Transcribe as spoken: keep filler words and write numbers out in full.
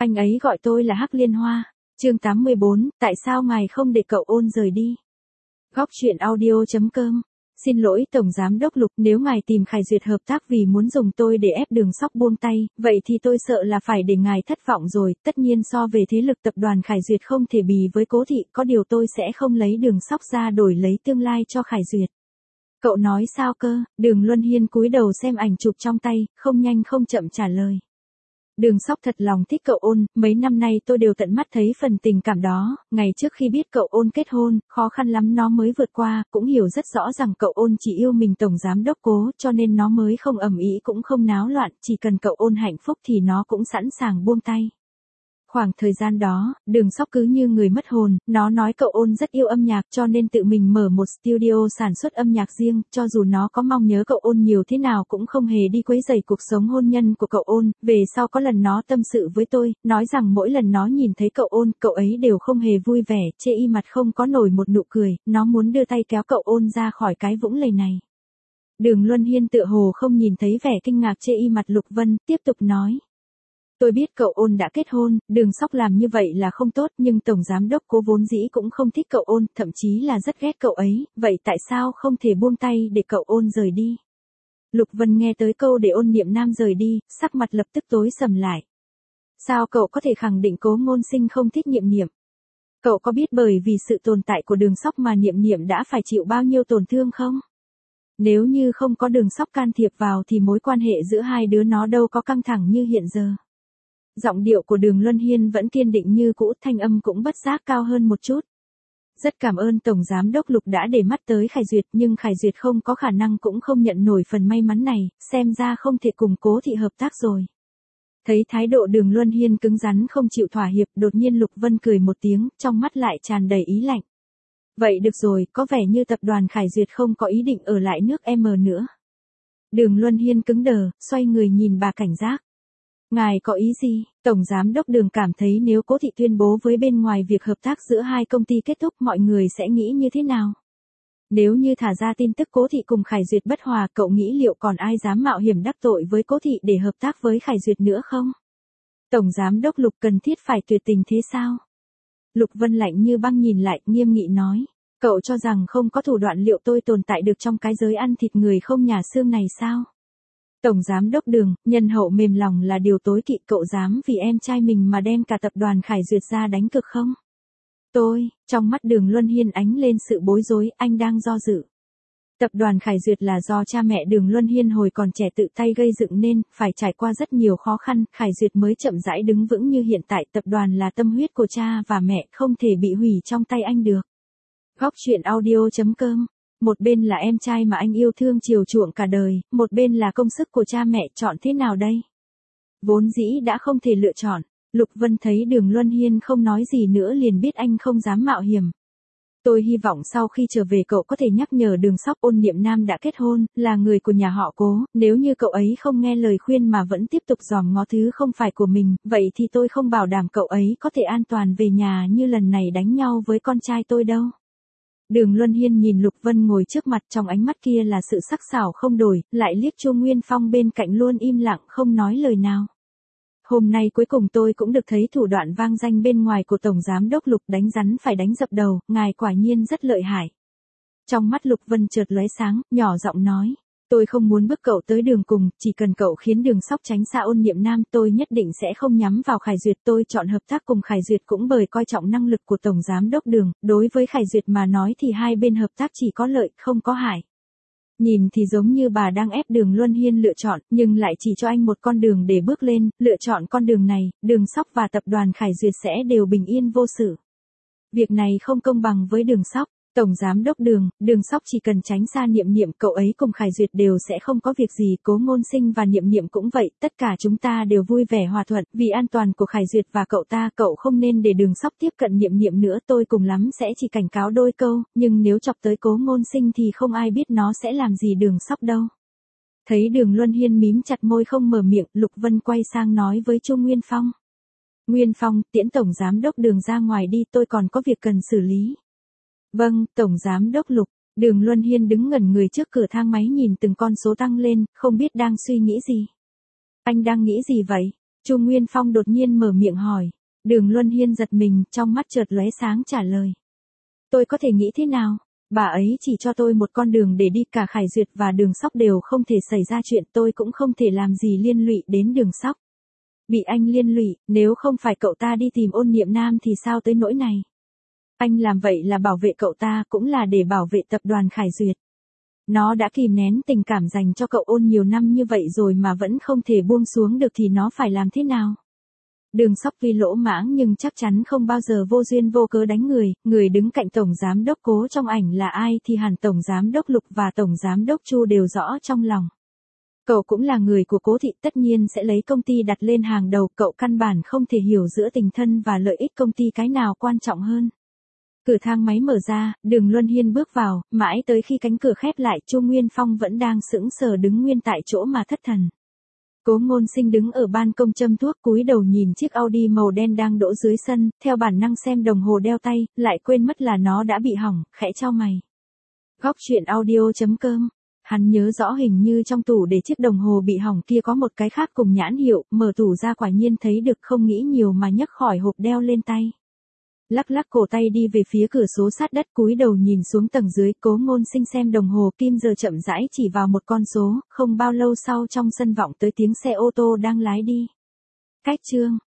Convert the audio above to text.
Anh ấy gọi tôi là Hắc Liên Hoa. Chương tám mươi bốn, tại sao ngài không để cậu Ôn rời đi? Góc truyện audio chấm com. Xin lỗi Tổng Giám Đốc Lục, nếu ngài tìm Khải Duyệt hợp tác vì muốn dùng tôi để ép Đường Sóc buông tay, vậy thì tôi sợ là phải để ngài thất vọng rồi, tất nhiên so về thế lực tập đoàn Khải Duyệt không thể bì với Cố Thị, có điều tôi sẽ không lấy Đường Sóc ra đổi lấy tương lai cho Khải Duyệt. Cậu nói sao cơ? Đường Luân Hiên cúi đầu xem ảnh chụp trong tay, không nhanh không chậm trả lời. Đường Sóc thật lòng thích cậu Ôn, mấy năm nay tôi đều tận mắt thấy phần tình cảm đó, ngày trước khi biết cậu Ôn kết hôn, khó khăn lắm nó mới vượt qua, cũng hiểu rất rõ rằng cậu Ôn chỉ yêu mình Tổng Giám Đốc Cố, cho nên nó mới không ầm ĩ cũng không náo loạn, chỉ cần cậu Ôn hạnh phúc thì nó cũng sẵn sàng buông tay. Khoảng thời gian đó, Đường Sóc cứ như người mất hồn, nó nói cậu Ôn rất yêu âm nhạc cho nên tự mình mở một studio sản xuất âm nhạc riêng, cho dù nó có mong nhớ cậu Ôn nhiều thế nào cũng không hề đi quấy rầy cuộc sống hôn nhân của cậu Ôn. Về sau có lần nó tâm sự với tôi, nói rằng mỗi lần nó nhìn thấy cậu Ôn, cậu ấy đều không hề vui vẻ, chê y mặt không có nổi một nụ cười, nó muốn đưa tay kéo cậu Ôn ra khỏi cái vũng lầy này. Đường Luân Hiên tựa hồ không nhìn thấy vẻ kinh ngạc chê y mặt Lục Vân, tiếp tục nói. Tôi biết cậu Ôn đã kết hôn, Đường Sóc làm như vậy là không tốt, nhưng Tổng Giám Đốc Cố vốn dĩ cũng không thích cậu Ôn, thậm chí là rất ghét cậu ấy, vậy tại sao không thể buông tay để cậu Ôn rời đi? Lục Vân nghe tới câu để Ôn Niệm Nam rời đi, sắc mặt lập tức tối sầm lại. Sao cậu có thể khẳng định Cố Ngôn Sinh không thích Niệm Niệm? Cậu có biết bởi vì sự tồn tại của Đường Sóc mà Niệm Niệm đã phải chịu bao nhiêu tổn thương không? Nếu như không có Đường Sóc can thiệp vào thì mối quan hệ giữa hai đứa nó đâu có căng thẳng như hiện giờ. Giọng điệu của Đường Luân Hiên vẫn kiên định như cũ, thanh âm cũng bất giác cao hơn một chút. Rất cảm ơn Tổng Giám Đốc Lục đã để mắt tới Khải Duyệt, nhưng Khải Duyệt không có khả năng cũng không nhận nổi phần may mắn này, xem ra không thể cùng Cố Thị hợp tác rồi. Thấy thái độ Đường Luân Hiên cứng rắn không chịu thỏa hiệp, đột nhiên Lục Vân cười một tiếng, trong mắt lại tràn đầy ý lạnh. Vậy được rồi, có vẻ như tập đoàn Khải Duyệt không có ý định ở lại nước M nữa. Đường Luân Hiên cứng đờ, xoay người nhìn bà cảnh giác. Ngài có ý gì? Tổng Giám Đốc Đường cảm thấy nếu Cố Thị tuyên bố với bên ngoài việc hợp tác giữa hai công ty kết thúc mọi người sẽ nghĩ như thế nào? Nếu như thả ra tin tức Cố Thị cùng Khải Duyệt bất hòa, cậu nghĩ liệu còn ai dám mạo hiểm đắc tội với Cố Thị để hợp tác với Khải Duyệt nữa không? Tổng Giám Đốc Lục cần thiết phải tuyệt tình thế sao? Lục Vân lạnh như băng nhìn lại, nghiêm nghị nói. Cậu cho rằng không có thủ đoạn liệu tôi tồn tại được trong cái giới ăn thịt người không nhà xương này sao? Tổng Giám Đốc Đường, nhân hậu mềm lòng là điều tối kỵ, cậu dám vì em trai mình mà đem cả tập đoàn Khải Duyệt ra đánh cược không? Tôi, trong mắt Đường Luân Hiên ánh lên sự bối rối, anh đang do dự. Tập đoàn Khải Duyệt là do cha mẹ Đường Luân Hiên hồi còn trẻ tự tay gây dựng nên, phải trải qua rất nhiều khó khăn, Khải Duyệt mới chậm rãi đứng vững như hiện tại. Tập đoàn là tâm huyết của cha và mẹ, không thể bị hủy trong tay anh được. Góc truyện audio chấm com. Một bên là em trai mà anh yêu thương chiều chuộng cả đời, một bên là công sức của cha mẹ, chọn thế nào đây? Vốn dĩ đã không thể lựa chọn, Lục Vân thấy Đường Luân Hiên không nói gì nữa liền biết anh không dám mạo hiểm. Tôi hy vọng sau khi trở về cậu có thể nhắc nhở Đường Sóc Ôn Niệm Nam đã kết hôn, là người của nhà họ Cố, nếu như cậu ấy không nghe lời khuyên mà vẫn tiếp tục dòm ngó thứ không phải của mình, vậy thì tôi không bảo đảm cậu ấy có thể an toàn về nhà như lần này đánh nhau với con trai tôi đâu. Đường Luân Hiên nhìn Lục Vân ngồi trước mặt, trong ánh mắt kia là sự sắc sảo không đổi, lại liếc Chu Nguyên Phong bên cạnh luôn im lặng không nói lời nào. Hôm nay cuối cùng tôi cũng được thấy thủ đoạn vang danh bên ngoài của Tổng Giám Đốc Lục, đánh rắn phải đánh dập đầu, ngài quả nhiên rất lợi hại. Trong mắt Lục Vân chợt lóe sáng, nhỏ giọng nói. Tôi không muốn bước cậu tới đường cùng, chỉ cần cậu khiến Đường Sóc tránh xa Ôn Niệm Nam tôi nhất định sẽ không nhắm vào Khải Duyệt. Tôi chọn hợp tác cùng Khải Duyệt cũng bởi coi trọng năng lực của Tổng Giám Đốc Đường, đối với Khải Duyệt mà nói thì hai bên hợp tác chỉ có lợi, không có hại. Nhìn thì giống như bà đang ép Đường Luân Hiên lựa chọn, nhưng lại chỉ cho anh một con đường để bước lên, lựa chọn con đường này, Đường Sóc và tập đoàn Khải Duyệt sẽ đều bình yên vô sự. Việc này không công bằng với Đường Sóc. Tổng Giám Đốc Đường, Đường Sóc chỉ cần tránh xa Niệm Niệm, cậu ấy cùng Khải Duyệt đều sẽ không có việc gì, Cố Ngôn Sinh và Niệm Niệm cũng vậy, tất cả chúng ta đều vui vẻ hòa thuận, vì an toàn của Khải Duyệt và cậu ta, cậu không nên để Đường Sóc tiếp cận Niệm Niệm nữa, tôi cùng lắm sẽ chỉ cảnh cáo đôi câu, nhưng nếu chọc tới Cố Ngôn Sinh thì không ai biết nó sẽ làm gì Đường Sóc đâu. Thấy Đường Luân Hiên mím chặt môi không mở miệng, Lục Vân quay sang nói với Chu Nguyên Phong. Nguyên Phong, tiễn Tổng Giám Đốc Đường ra ngoài đi, tôi còn có việc cần xử lý. Vâng, Tổng Giám Đốc Lục. Đường Luân Hiên đứng ngẩn người trước cửa thang máy nhìn từng con số tăng lên, không biết đang suy nghĩ gì. Anh đang nghĩ gì vậy? Chu Nguyên Phong đột nhiên mở miệng hỏi. Đường Luân Hiên giật mình, trong mắt chợt lóe sáng trả lời. Tôi có thể nghĩ thế nào? Bà ấy chỉ cho tôi một con đường để đi, cả Khải Duyệt và Đường Sóc đều không thể xảy ra chuyện, tôi cũng không thể làm gì liên lụy đến Đường Sóc. Bị anh liên lụy, nếu không phải cậu ta đi tìm Ôn Niệm Nam thì sao tới nỗi này? Anh làm vậy là bảo vệ cậu ta, cũng là để bảo vệ tập đoàn Khải Duyệt. Nó đã kìm nén tình cảm dành cho cậu Ôn nhiều năm như vậy rồi mà vẫn không thể buông xuống được thì nó phải làm thế nào? Đường Sóc tuy lỗ mãng nhưng chắc chắn không bao giờ vô duyên vô cớ đánh người, người đứng cạnh Tổng Giám Đốc Cố trong ảnh là ai thì hẳn Tổng Giám Đốc Lục và Tổng Giám Đốc Chu đều rõ trong lòng. Cậu cũng là người của Cố thị, tất nhiên sẽ lấy công ty đặt lên hàng đầu, cậu căn bản không thể hiểu giữa tình thân và lợi ích công ty cái nào quan trọng hơn. Cửa thang máy mở ra, Đường Luân Hiên bước vào, mãi tới khi cánh cửa khép lại, Chu Nguyên Phong vẫn đang sững sờ đứng nguyên tại chỗ mà thất thần. Cố Ngôn Sinh đứng ở ban công châm thuốc, cúi đầu nhìn chiếc Audi màu đen đang đỗ dưới sân, theo bản năng xem đồng hồ đeo tay, lại quên mất là nó đã bị hỏng, khẽ chau mày. Góc truyện audio chấm com. Hắn nhớ rõ hình như trong tủ để chiếc đồng hồ bị hỏng kia có một cái khác cùng nhãn hiệu, mở tủ ra quả nhiên thấy được, không nghĩ nhiều mà nhấc khỏi hộp đeo lên tay. Lắc lắc cổ tay đi về phía cửa sổ sát đất, cúi đầu nhìn xuống tầng dưới. Cố Ngôn Sinh xem đồng hồ kim giờ chậm rãi chỉ vào một con số, không bao lâu sau trong sân vọng tới tiếng xe ô tô đang lái đi. Cách chương